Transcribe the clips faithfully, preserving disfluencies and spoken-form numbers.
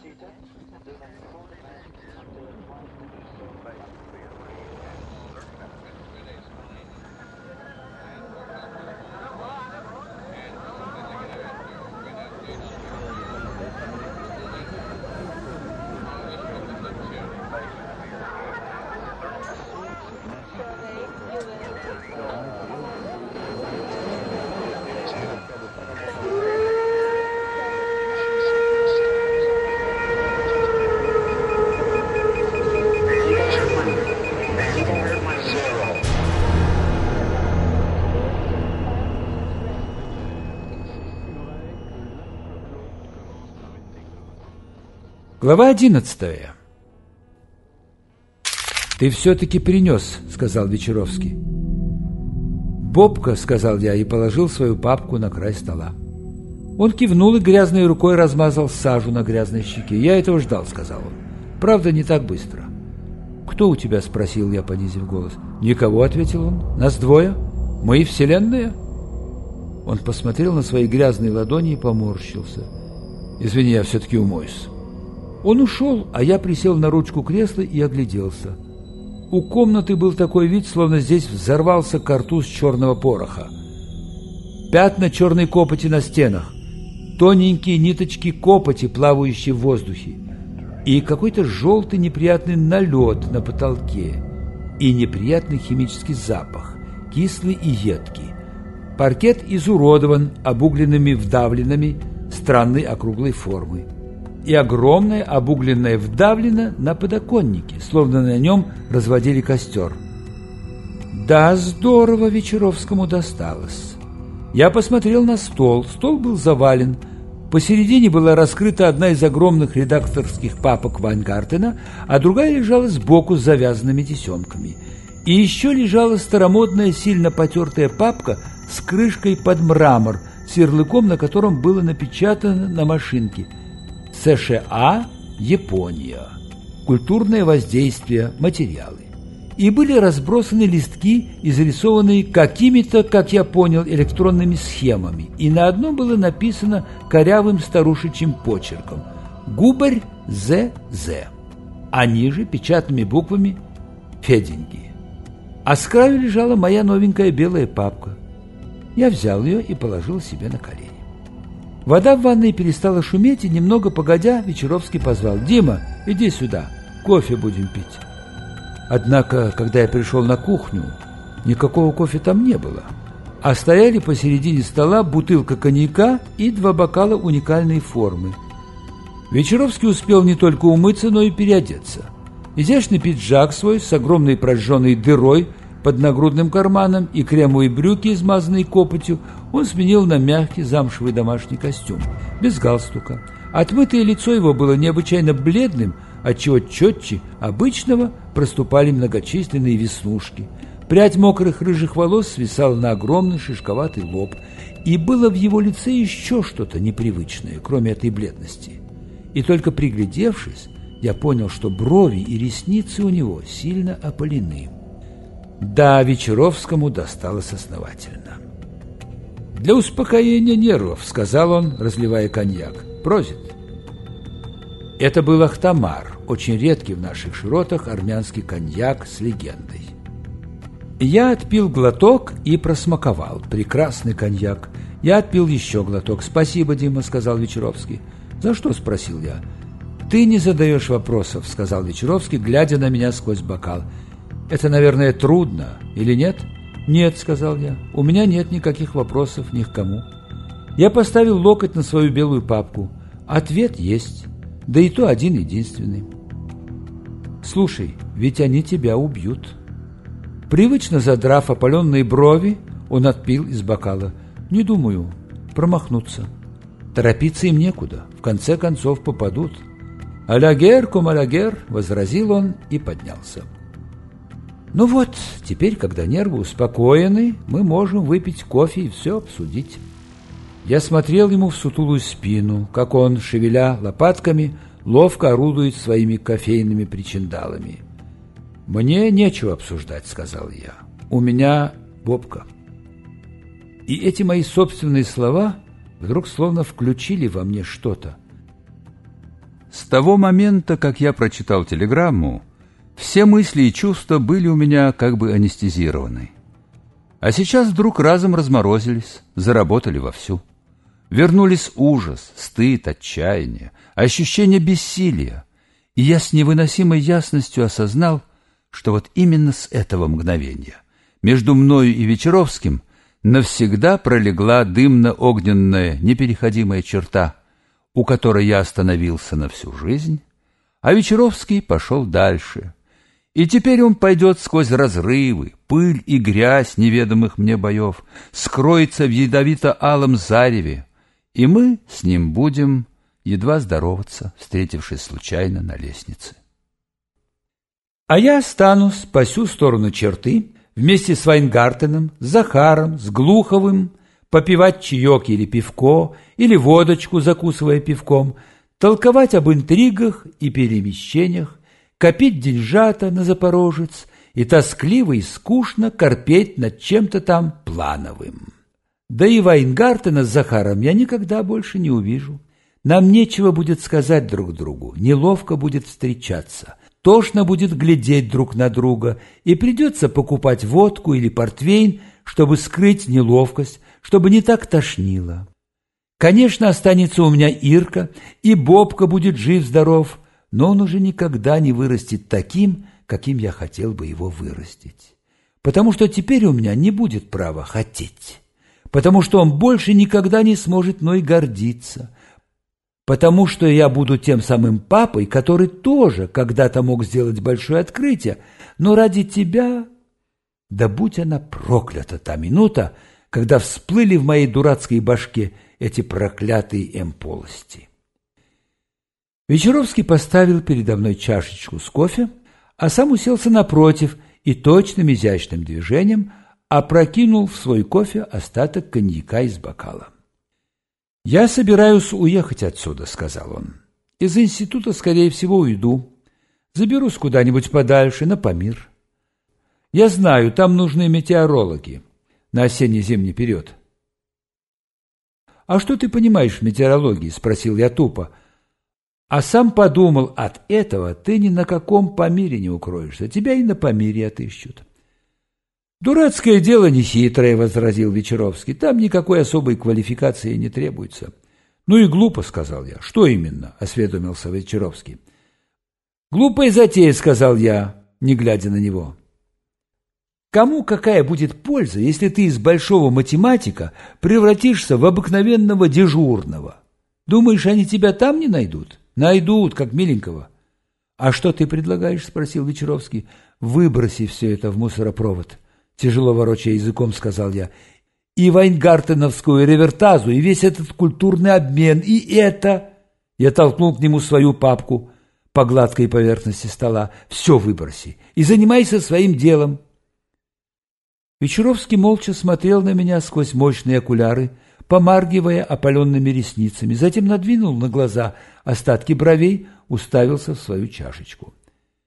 Глава одиннадцатая. «Ты все-таки принес», — сказал Вечеровский. «Бобка», — сказал я и положил свою папку на край стола. Он кивнул и грязной рукой размазал сажу на грязной щеке. «Я этого ждал», — сказал он. «Правда, не так быстро». «Кто у тебя?» — спросил я, понизив голос. «Никого», — ответил он. «Нас двое. Мы и вселенная». Он посмотрел на свои грязные ладони и поморщился. «Извини, я все-таки умоюсь». Он ушел, а я присел на ручку кресла и огляделся. У комнаты был такой вид, словно здесь взорвался картуз черного пороха. Пятна черной копоти на стенах, тоненькие ниточки копоти, плавающие в воздухе, и какой-то желтый неприятный налет на потолке, и неприятный химический запах, кислый и едкий. Паркет изуродован обугленными вдавленными странной округлой формы. И огромное обугленное вдавлено на подоконнике, словно на нем разводили костер. Да, здорово Вечеровскому досталось. Я посмотрел на стол. Стол был завален. Посередине была раскрыта одна из огромных редакторских папок Вайнгартена, а другая лежала сбоку с завязанными тесемками. И еще лежала старомодная, сильно потертая папка с крышкой под мрамор, с ярлыком, на котором было напечатано на машинке: США, Япония. Культурное воздействие, материалы. И были разбросаны листки, изрисованные какими-то, как я понял, электронными схемами. И на одном было написано корявым старушечьим почерком: «Губарь З З», а ниже печатными буквами «Феденьки». А с краю лежала моя новенькая белая папка. Я взял ее и положил себе на колени. Вода в ванной перестала шуметь, и немного погодя Вечеровский позвал: «Дима, иди сюда, кофе будем пить». Однако, когда я пришел на кухню, никакого кофе там не было, а стояли посередине стола бутылка коньяка и два бокала уникальной формы. Вечеровский успел не только умыться, но и переодеться. Изящный пиджак свой с огромной прожженной дырой под нагрудным карманом и кремовые брюки, измазанные копотью, он сменил на мягкий замшевый домашний костюм, без галстука. Отмытое лицо его было необычайно бледным, отчего четче обычного проступали многочисленные веснушки. Прядь мокрых рыжих волос свисала на огромный шишковатый лоб, и было в его лице еще что-то непривычное, кроме этой бледности. И только приглядевшись, я понял, что брови и ресницы у него сильно опалены. Да, Вечеровскому досталось основательно. «Для успокоения нервов», — сказал он, разливая коньяк. «Прозит». Это был Ахтамар, очень редкий в наших широтах армянский коньяк с легендой. Я отпил глоток и просмаковал. Прекрасный коньяк. Я отпил еще глоток. «Спасибо, Дима», — сказал Вечеровский. «За что?» — спросил я. «Ты не задаешь вопросов», — сказал Вечеровский, глядя на меня сквозь бокал. «Это, наверное, трудно, или нет?» «Нет», — сказал я, — «у меня нет никаких вопросов ни к кому». Я поставил локоть на свою белую папку. Ответ есть, да и то один-единственный. «Слушай, ведь они тебя убьют». Привычно задрав опаленные брови, он отпил из бокала. «Не думаю, промахнуться. Торопиться им некуда, в конце концов попадут». «Алягер, кум алягер», — возразил он и поднялся. «Ну вот, теперь, когда нервы успокоены, мы можем выпить кофе и все обсудить». Я смотрел ему в сутулую спину, как он, шевеля лопатками, ловко орудует своими кофейными причиндалами. «Мне нечего обсуждать», — сказал я. «У меня Бобка». И эти мои собственные слова вдруг словно включили во мне что-то. С того момента, как я прочитал телеграмму, все мысли и чувства были у меня как бы анестезированы. А сейчас вдруг разом разморозились, заработали вовсю. Вернулись ужас, стыд, отчаяние, ощущение бессилия. И я с невыносимой ясностью осознал, что вот именно с этого мгновения между мною и Вечеровским навсегда пролегла дымно-огненная непереходимая черта, у которой я остановился на всю жизнь, а Вечеровский пошел дальше. И теперь он пойдет сквозь разрывы, пыль и грязь неведомых мне боев, скроется в ядовито-алом зареве, и мы с ним будем едва здороваться, встретившись случайно на лестнице. А я останусь по сю сторону черты вместе с Вайнгартеном, с Захаром, с Глуховым, попивать чаек или пивко, или водочку, закусывая пивком, толковать об интригах и перемещениях, копить деньжата на Запорожец и тоскливо и скучно корпеть над чем-то там плановым. Да и Вайнгартена с Захаром я никогда больше не увижу. Нам нечего будет сказать друг другу, неловко будет встречаться, тошно будет глядеть друг на друга, и придется покупать водку или портвейн, чтобы скрыть неловкость, чтобы не так тошнило. Конечно, останется у меня Ирка, и Бобка будет жив-здоров, но он уже никогда не вырастет таким, каким я хотел бы его вырастить. Потому что теперь у меня не будет права хотеть, потому что он больше никогда не сможет мной гордиться, потому что я буду тем самым папой, который тоже когда-то мог сделать большое открытие, но ради тебя, да будь она проклята та минута, когда всплыли в моей дурацкой башке эти проклятые эмполости. Вечеровский поставил передо мной чашечку с кофе, а сам уселся напротив и точным изящным движением опрокинул в свой кофе остаток коньяка из бокала. «Я собираюсь уехать отсюда», — сказал он. «Из института, скорее всего, уйду. Заберусь куда-нибудь подальше, на Памир. Я знаю, там нужны метеорологи на осенне-зимний период». «А что ты понимаешь в метеорологии?» — спросил я тупо. А сам подумал, от этого ты ни на каком Памире не укроешься, тебя и на Памире отыщут. «Дурацкое дело нехитрое», — возразил Вечеровский, — «там никакой особой квалификации не требуется». «Ну и глупо», — сказал я. «Что именно?» — осведомился Вечеровский. «Глупая затея», — сказал я, не глядя на него. «Кому какая будет польза, если ты из большого математика превратишься в обыкновенного дежурного? Думаешь, они тебя там не найдут?» «Найдут, как миленького». «А что ты предлагаешь?» — спросил Вечеровский. «Выброси все это в мусоропровод», — тяжело ворочая языком сказал я. «И вайнгартеновскую ревертазу, и весь этот культурный обмен, и это...» Я толкнул к нему свою папку по гладкой поверхности стола. «Все выброси и занимайся своим делом». Вечеровский молча смотрел на меня сквозь мощные окуляры, помаргивая опаленными ресницами, затем надвинул на глаза остатки бровей, уставился в свою чашечку.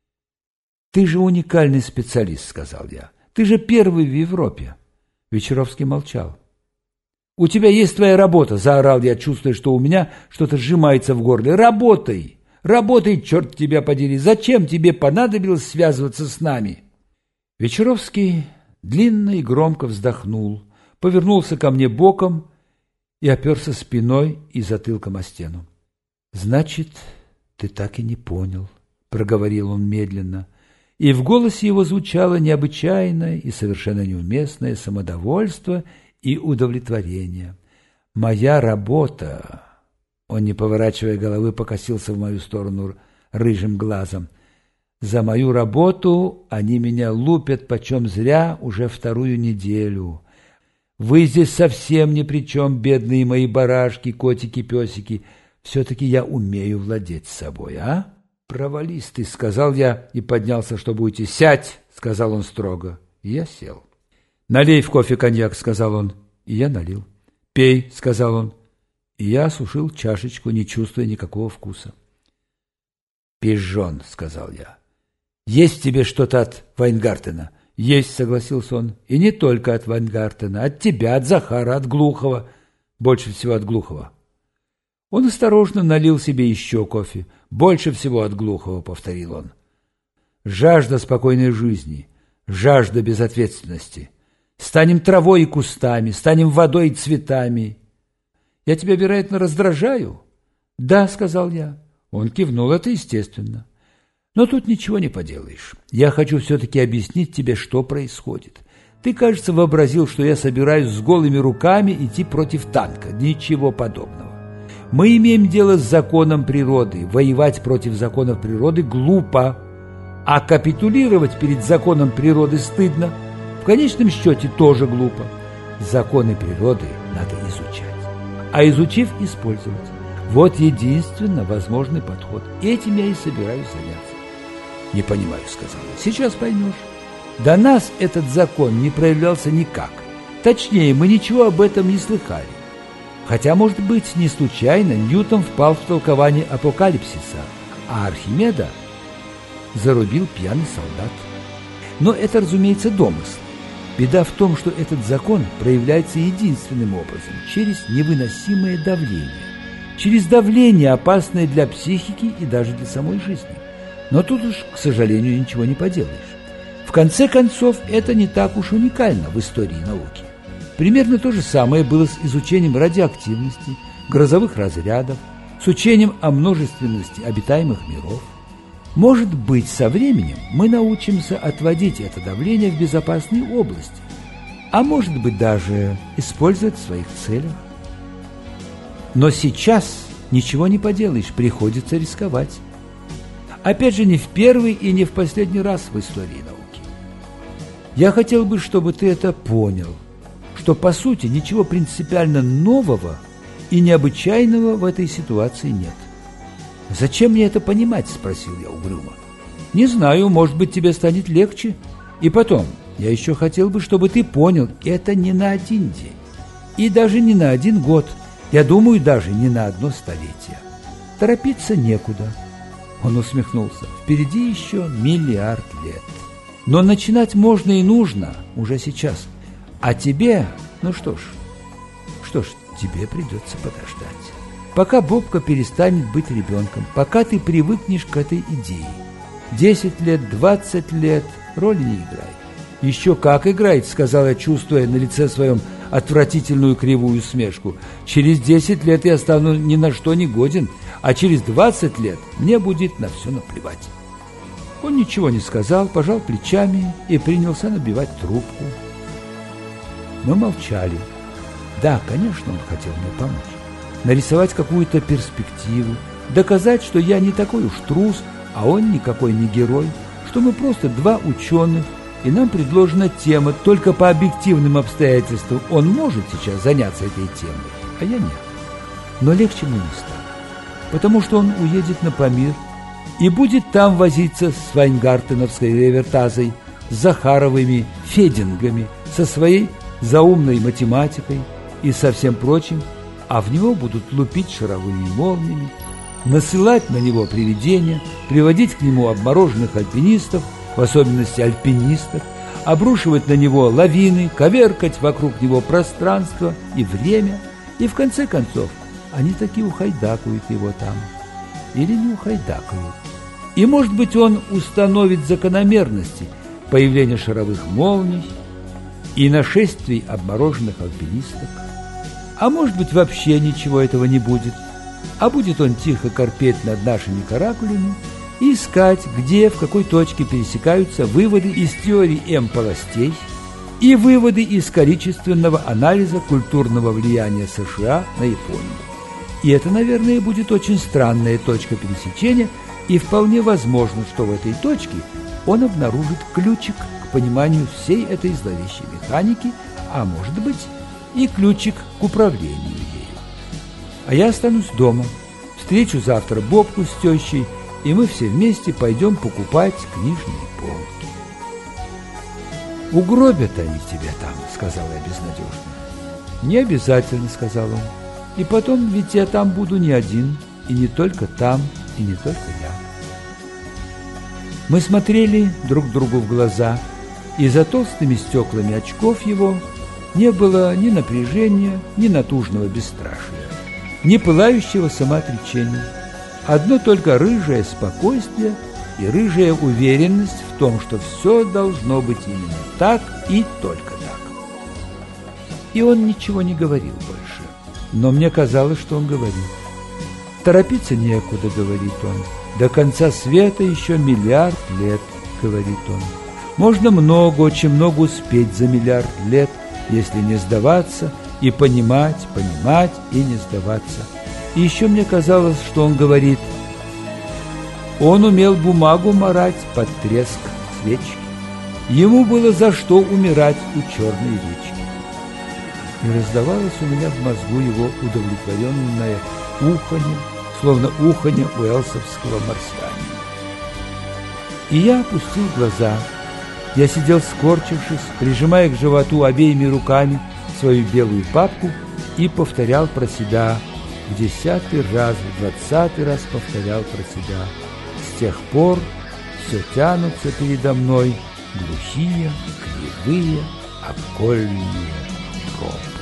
«Ты же уникальный специалист», — сказал я. «Ты же первый в Европе». Вечеровский молчал. «У тебя есть твоя работа», — заорал я, чувствуя, что у меня что-то сжимается в горле. «Работай! Работай, черт тебя подери! Зачем тебе понадобилось связываться с нами?» Вечеровский длинно и громко вздохнул, повернулся ко мне боком и оперся спиной и затылком о стену. «Значит, ты так и не понял», — проговорил он медленно, и в голосе его звучало необычайное и совершенно неуместное самодовольство и удовлетворение. «Моя работа...» Он, не поворачивая головы, покосился в мою сторону рыжим глазом. «За мою работу они меня лупят почем зря уже вторую неделю. Вы здесь совсем ни при чем, бедные мои барашки, котики, песики. Все-таки я умею владеть собой, а?» «Провались ты», — сказал я и поднялся, чтобы уйти. «Сядь», — сказал он строго, и я сел. «Налей в кофе коньяк», — сказал он, и я налил. «Пей», — сказал он, и я осушил чашечку, не чувствуя никакого вкуса. «Пижон», — сказал я. «Есть тебе что-то от Вайнгартена?» «Есть», — согласился он, — «и не только от Вайнгартена, от тебя, от Захара, от Глухова, больше всего от Глухова». Он осторожно налил себе еще кофе. «Больше всего от Глухова», — повторил он. «Жажда спокойной жизни, жажда безответственности. Станем травой и кустами, станем водой и цветами. Я тебя, вероятно, раздражаю?» «Да», — сказал я. Он кивнул, это естественно. «Но тут ничего не поделаешь. Я хочу все-таки объяснить тебе, что происходит. Ты, кажется, вообразил, что я собираюсь с голыми руками идти против танка. Ничего подобного. Мы имеем дело с законом природы. Воевать против законов природы глупо, а капитулировать перед законом природы стыдно. В конечном счете тоже глупо. Законы природы надо изучать, а изучив, использовать. Вот единственно возможный подход. Этим я и собираюсь заняться». «Не понимаю», — сказал я. «Сейчас поймешь. До нас этот закон не проявлялся никак. Точнее, мы ничего об этом не слыхали. Хотя, может быть, не случайно Ньютон впал в толкование апокалипсиса, а Архимеда зарубил пьяный солдат. Но это, разумеется, домысл. Беда в том, что этот закон проявляется единственным образом – через невыносимое давление. Через давление, опасное для психики и даже для самой жизни. Но тут уж, к сожалению, ничего не поделаешь. В конце концов, это не так уж уникально в истории науки. Примерно то же самое было с изучением радиоактивности, грозовых разрядов, с учением о множественности обитаемых миров. Может быть, со временем мы научимся отводить это давление в безопасные области, а может быть, даже использовать в своих целях. Но сейчас ничего не поделаешь, приходится рисковать. Опять же, не в первый и не в последний раз в истории науки. Я хотел бы, чтобы ты это понял, что, по сути, ничего принципиально нового и необычайного в этой ситуации нет. «Зачем мне это понимать?» – спросил я угрюмо. «Не знаю, может быть, тебе станет легче. И потом, я еще хотел бы, чтобы ты понял, это не на один день. И даже не на один год. Я думаю, даже не на одно столетие. Торопиться некуда». Он усмехнулся. «Впереди еще миллиард лет. Но начинать можно и нужно уже сейчас. А тебе, ну что ж, что ж, тебе придется подождать. Пока Бобка перестанет быть ребенком, пока ты привыкнешь к этой идее. Десять лет, двадцать лет роли не играет». «Еще как играет», — сказал я, чувствуя на лице своем отвратительную кривую усмешку. «Через десять лет я стану ни на что не годен, а через двадцать лет мне будет на все наплевать». Он ничего не сказал, пожал плечами и принялся набивать трубку. Мы молчали. Да, конечно, он хотел мне помочь. Нарисовать какую-то перспективу, доказать, что я не такой уж трус, а он никакой не герой, что мы просто два ученых, и нам предложена тема, только по объективным обстоятельствам он может сейчас заняться этой темой, а я нет. Но легче ему не стало, потому что он уедет на Памир и будет там возиться с вайнгартеновской ревертазой, с Захаровыми федингами, со своей заумной математикой и со всем прочим, а в него будут лупить шаровыми молниями, насылать на него привидения, приводить к нему обмороженных альпинистов, в особенности альпинисток, обрушивать на него лавины, коверкать вокруг него пространство и время, и в конце концов они таки ухайдакают его там. Или не ухайдакают. И, может быть, он установит закономерности появления шаровых молний и нашествий обмороженных альпинисток. А может быть, вообще ничего этого не будет, а будет он тихо корпеть над нашими каракулями и искать, где, в какой точке пересекаются выводы из теории М-полостей и выводы из количественного анализа культурного влияния США на Японию. И это, наверное, будет очень странная точка пересечения, и вполне возможно, что в этой точке он обнаружит ключик к пониманию всей этой зловещей механики, а может быть и ключик к управлению ею. А я останусь дома, встречу завтра Бобку с тещей, и мы все вместе пойдем покупать книжные полки. «Угробят они тебя там», — сказала я безнадежно. «Не обязательно», — сказал он. «И потом, ведь я там буду не один, и не только там, и не только я». Мы смотрели друг другу в глаза, и за толстыми стеклами очков его не было ни напряжения, ни натужного бесстрашия. ни пылающего самоотречения. Одно только рыжее спокойствие и рыжая уверенность в том, что все должно быть именно так и только так. И он ничего не говорил больше, но мне казалось, что он говорит. Торопиться некуда, говорит он. До конца света еще миллиард лет, говорит он. Можно много, очень много успеть за миллиард лет, если не сдаваться и понимать, понимать и не сдаваться. И еще мне казалось, что он говорит. Он умел бумагу марать под треск свечки. Ему было за что умирать у черной речки. И раздавалось у меня в мозгу его удовлетворенное уханье, словно уханье уэлсовского марсианина. И я опустил глаза. Я сидел скорчившись, прижимая к животу обеими руками свою белую папку и повторял про себя, в десятый раз, в двадцатый раз повторял про себя. С тех пор все тянутся передо мной глухие, кривые, окольные тропы.